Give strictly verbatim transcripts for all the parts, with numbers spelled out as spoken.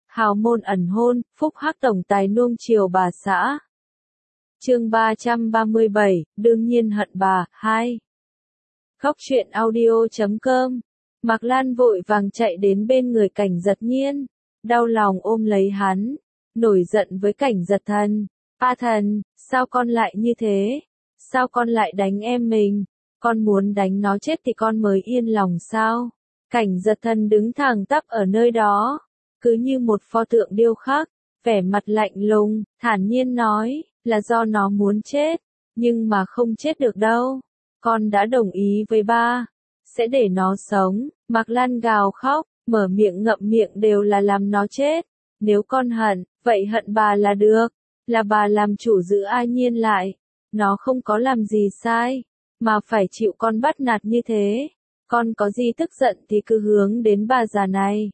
hào môn ẩn hôn, phúc hắc tổng tài nuông chiều bà xã. Chương ba trăm ba mươi bảy, đương nhiên hận bà, hai. Khóc chuyện audio chấm com. Mạc Lan vội vàng chạy đến bên người Cảnh Giật Nhiên, đau lòng ôm lấy hắn, nổi giận với Cảnh Giật Thần. A Thần, sao con lại như thế? Sao con lại đánh em mình? Con muốn đánh nó chết thì con mới yên lòng sao? Cảnh Giật Thần đứng thẳng tắp ở nơi đó, cứ như một pho tượng điêu khắc, vẻ mặt lạnh lùng, thản nhiên nói, là do nó muốn chết, nhưng mà không chết được đâu. Con đã đồng ý với ba, sẽ để nó sống. Mạc Lan gào khóc, mở miệng ngậm miệng đều là làm nó chết. Nếu con hận, vậy hận bà là được, là bà làm chủ giữ A Nhiên lại. Nó không có làm gì sai, mà phải chịu con bắt nạt như thế. Con có gì tức giận thì cứ hướng đến bà già này.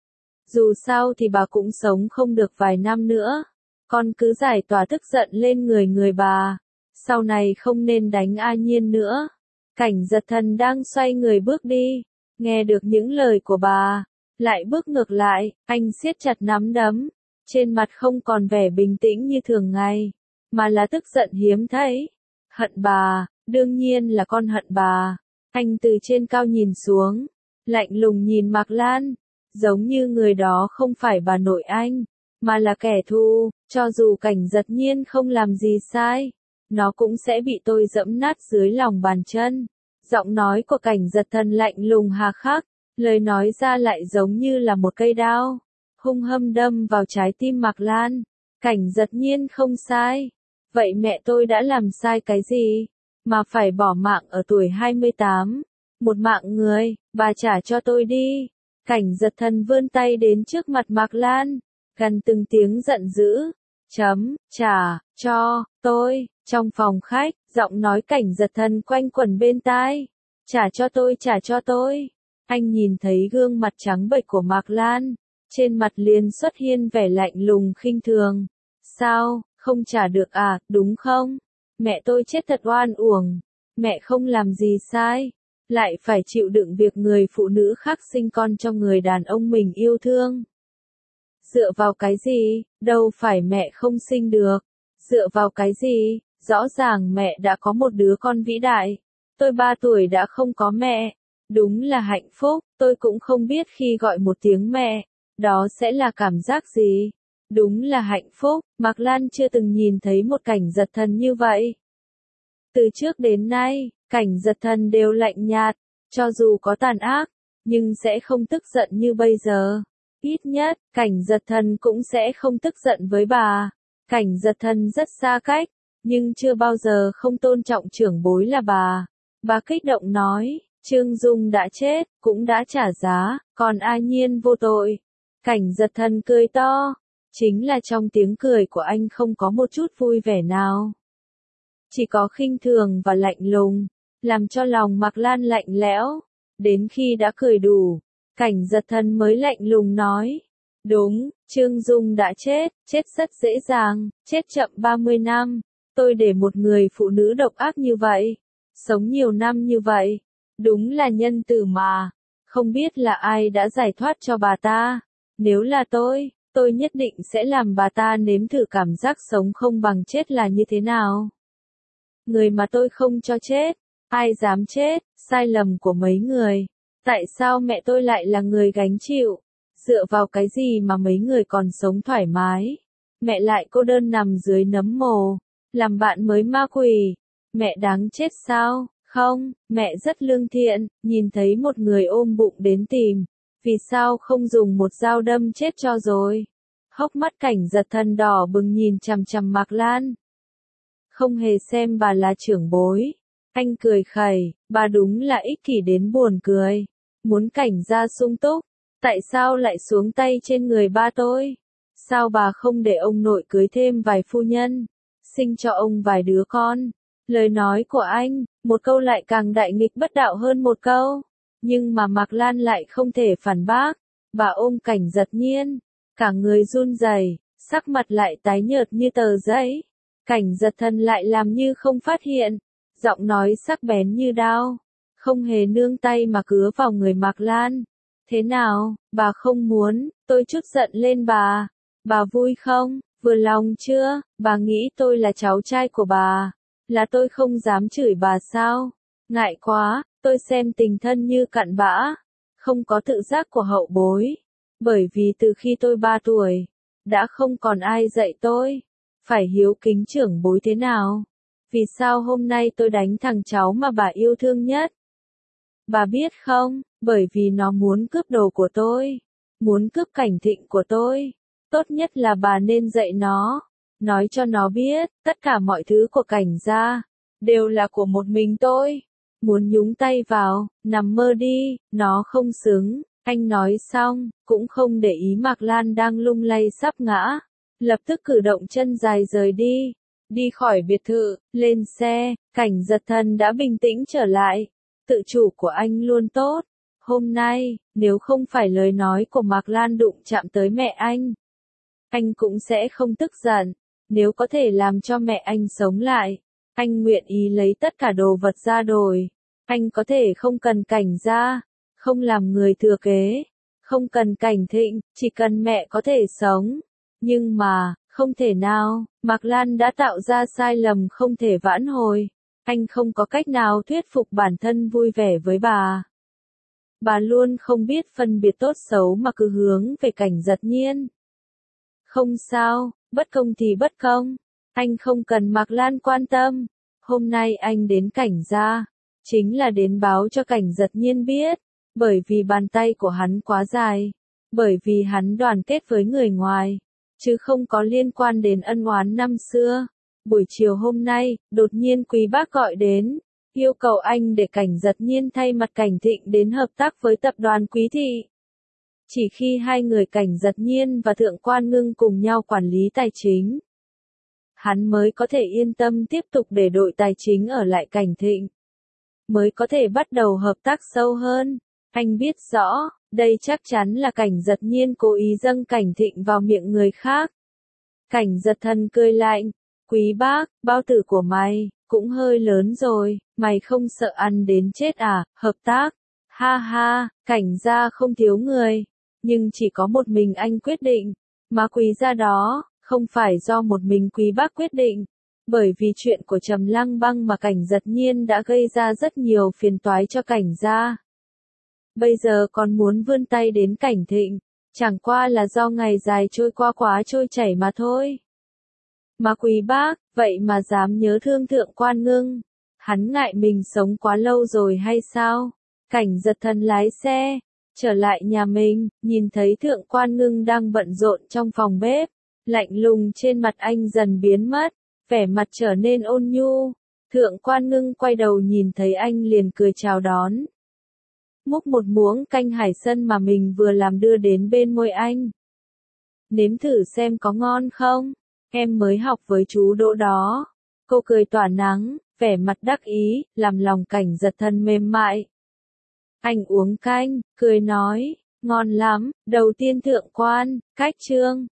Dù sao thì bà cũng sống không được vài năm nữa. Con cứ giải tỏa tức giận lên người người bà. Sau này không nên đánh A Nhiên nữa. Cảnh Giật Thần đang xoay người bước đi, nghe được những lời của bà, lại bước ngược lại, anh siết chặt nắm đấm, trên mặt không còn vẻ bình tĩnh như thường ngày, mà là tức giận hiếm thấy. Hận bà, đương nhiên là con hận bà. Anh từ trên cao nhìn xuống, lạnh lùng nhìn Mạc Lan, giống như người đó không phải bà nội anh, mà là kẻ thù. Cho dù Cảnh Giật Nhiên không làm gì sai, nó cũng sẽ bị tôi dẫm nát dưới lòng bàn chân. Giọng nói của Cảnh Giật Thần lạnh lùng hà khắc, lời nói ra lại giống như là một cây đao, hung hăng đâm vào trái tim Mạc Lan. Cảnh Giật Nhiên không sai. Vậy mẹ tôi đã làm sai cái gì, mà phải bỏ mạng ở tuổi hai mươi tám? Một mạng người, bà trả cho tôi đi. Cảnh Giật Thần vươn tay đến trước mặt Mạc Lan, gần từng tiếng giận dữ. Chấm, trả, cho, tôi. Trong phòng khách, giọng nói Cảnh Giật Thần quanh quẩn bên tai. Trả cho tôi, trả cho tôi. Anh nhìn thấy gương mặt trắng bệch của Mạc Lan, trên mặt liền xuất hiện vẻ lạnh lùng khinh thường. Sao, không trả được à, đúng không? Mẹ tôi chết thật oan uổng. Mẹ không làm gì sai, lại phải chịu đựng việc người phụ nữ khác sinh con cho người đàn ông mình yêu thương. Dựa vào cái gì, đâu phải mẹ không sinh được. Dựa vào cái gì, rõ ràng mẹ đã có một đứa con vĩ đại. Tôi ba tuổi đã không có mẹ. Đúng là hạnh phúc, tôi cũng không biết khi gọi một tiếng mẹ, đó sẽ là cảm giác gì. Đúng là hạnh phúc, Mạc Lan chưa từng nhìn thấy một Cảnh Giật Thần như vậy. Từ trước đến nay, Cảnh Giật Thần đều lạnh nhạt, cho dù có tàn ác, nhưng sẽ không tức giận như bây giờ. Ít nhất, Cảnh Giật Thần cũng sẽ không tức giận với bà. Cảnh Giật Thần rất xa cách, nhưng chưa bao giờ không tôn trọng trưởng bối là bà. Bà kích động nói, Trương Dung đã chết, cũng đã trả giá, còn A Nhiên vô tội. Cảnh Giật Thần cười to, chính là trong tiếng cười của anh không có một chút vui vẻ nào. Chỉ có khinh thường và lạnh lùng, làm cho lòng Mạc Lan lạnh lẽo. Đến khi đã cười đủ, Cảnh Giật Thần mới lạnh lùng nói, đúng, Trương Dung đã chết, chết rất dễ dàng, chết chậm ba mươi năm. Tôi để một người phụ nữ độc ác như vậy, sống nhiều năm như vậy, đúng là nhân từ mà. Không biết là ai đã giải thoát cho bà ta. Nếu là tôi, tôi nhất định sẽ làm bà ta nếm thử cảm giác sống không bằng chết là như thế nào. Người mà tôi không cho chết, ai dám chết, sai lầm của mấy người. Tại sao mẹ tôi lại là người gánh chịu? Dựa vào cái gì mà mấy người còn sống thoải mái? Mẹ lại cô đơn nằm dưới nấm mồ, làm bạn mới ma quỷ. Mẹ đáng chết sao? Không, mẹ rất lương thiện, nhìn thấy một người ôm bụng đến tìm. Vì sao không dùng một dao đâm chết cho rồi? Hốc mắt Cảnh Giật Thần đỏ bừng nhìn chằm chằm Mạc Lan. Không hề xem bà là trưởng bối. Anh cười khẩy, bà đúng là ích kỷ đến buồn cười. Muốn Cảnh gia sung túc, tại sao lại xuống tay trên người ba tôi? Sao bà không để ông nội cưới thêm vài phu nhân, sinh cho ông vài đứa con? Lời nói của anh, một câu lại càng đại nghịch bất đạo hơn một câu. Nhưng mà Mạc Lan lại không thể phản bác. Bà ôm Cảnh Giật Nhiên, cả người run rẩy, sắc mặt lại tái nhợt như tờ giấy. Cảnh Giật Thần lại làm như không phát hiện, giọng nói sắc bén như đao, không hề nương tay mà cứa vào người Mạc Lan. Thế nào, bà không muốn, tôi chút giận lên bà. Bà vui không, vừa lòng chưa, bà nghĩ tôi là cháu trai của bà, là tôi không dám chửi bà sao? Ngại quá, tôi xem tình thân như cặn bã, không có tự giác của hậu bối. Bởi vì từ khi tôi ba tuổi, đã không còn ai dạy tôi, phải hiếu kính trưởng bối thế nào. Vì sao hôm nay tôi đánh thằng cháu mà bà yêu thương nhất? Bà biết không, bởi vì nó muốn cướp đồ của tôi, muốn cướp Cảnh Thịnh của tôi. Tốt nhất là bà nên dạy nó, nói cho nó biết, tất cả mọi thứ của Cảnh gia, đều là của một mình tôi. Muốn nhúng tay vào, nằm mơ đi, nó không xứng. Anh nói xong, cũng không để ý Mạc Lan đang lung lay sắp ngã. Lập tức cử động chân dài rời đi. Đi khỏi biệt thự, lên xe, Cảnh Giật Thần đã bình tĩnh trở lại. Tự chủ của anh luôn tốt. Hôm nay, nếu không phải lời nói của Mạc Lan đụng chạm tới mẹ anh, anh cũng sẽ không tức giận. Nếu có thể làm cho mẹ anh sống lại, anh nguyện ý lấy tất cả đồ vật ra đổi. Anh có thể không cần Cảnh gia, không làm người thừa kế, không cần Cảnh Thịnh, chỉ cần mẹ có thể sống. Nhưng mà, không thể nào, Mạc Lan đã tạo ra sai lầm không thể vãn hồi. Anh không có cách nào thuyết phục bản thân vui vẻ với bà. Bà luôn không biết phân biệt tốt xấu mà cứ hướng về Cảnh Giật Nhiên. Không sao, bất công thì bất công. Anh không cần Mạc Lan quan tâm. Hôm nay anh đến Cảnh gia, chính là đến báo cho Cảnh Giật Nhiên biết. Bởi vì bàn tay của hắn quá dài. Bởi vì hắn đoàn kết với người ngoài. Chứ không có liên quan đến ân oán năm xưa. Buổi chiều hôm nay, đột nhiên Quý Bác gọi đến, yêu cầu anh để Cảnh Giật Nhiên thay mặt Cảnh Thịnh đến hợp tác với tập đoàn Quý Thị. Chỉ khi hai người Cảnh Giật Nhiên và Thượng Quan Ngưng cùng nhau quản lý tài chính, hắn mới có thể yên tâm tiếp tục để đội tài chính ở lại Cảnh Thịnh. Mới có thể bắt đầu hợp tác sâu hơn. Anh biết rõ, đây chắc chắn là Cảnh Giật Nhiên cố ý dâng Cảnh Thịnh vào miệng người khác. Cảnh Giật Thần cười lạnh. Quý Bác, bao tử của mày, cũng hơi lớn rồi, mày không sợ ăn đến chết à, hợp tác. Ha ha, Cảnh gia không thiếu người, nhưng chỉ có một mình anh quyết định, mà Quý gia đó, không phải do một mình Quý Bác quyết định. Bởi vì chuyện của Trầm Lăng Băng mà Cảnh Giật Nhiên đã gây ra rất nhiều phiền toái cho Cảnh gia. Bây giờ còn muốn vươn tay đến Cảnh Thịnh, chẳng qua là do ngày dài trôi qua quá trôi chảy mà thôi. Mà Quý Bác, vậy mà dám nhớ thương Thượng Quan Ngưng, hắn ngại mình sống quá lâu rồi hay sao? Cảnh Giật Thần lái xe, trở lại nhà mình, nhìn thấy Thượng Quan Ngưng đang bận rộn trong phòng bếp, lạnh lùng trên mặt anh dần biến mất, vẻ mặt trở nên ôn nhu. Thượng Quan Ngưng quay đầu nhìn thấy anh liền cười chào đón. Múc một muỗng canh hải sân mà mình vừa làm đưa đến bên môi anh. Nếm thử xem có ngon không? Em mới học với chú Đỗ đó. Cô cười tỏa nắng, vẻ mặt đắc ý, làm lòng Cảnh Giật Thần mềm mại. Anh uống canh, cười nói, ngon lắm, đầu tiên Thượng Quan, cách chương.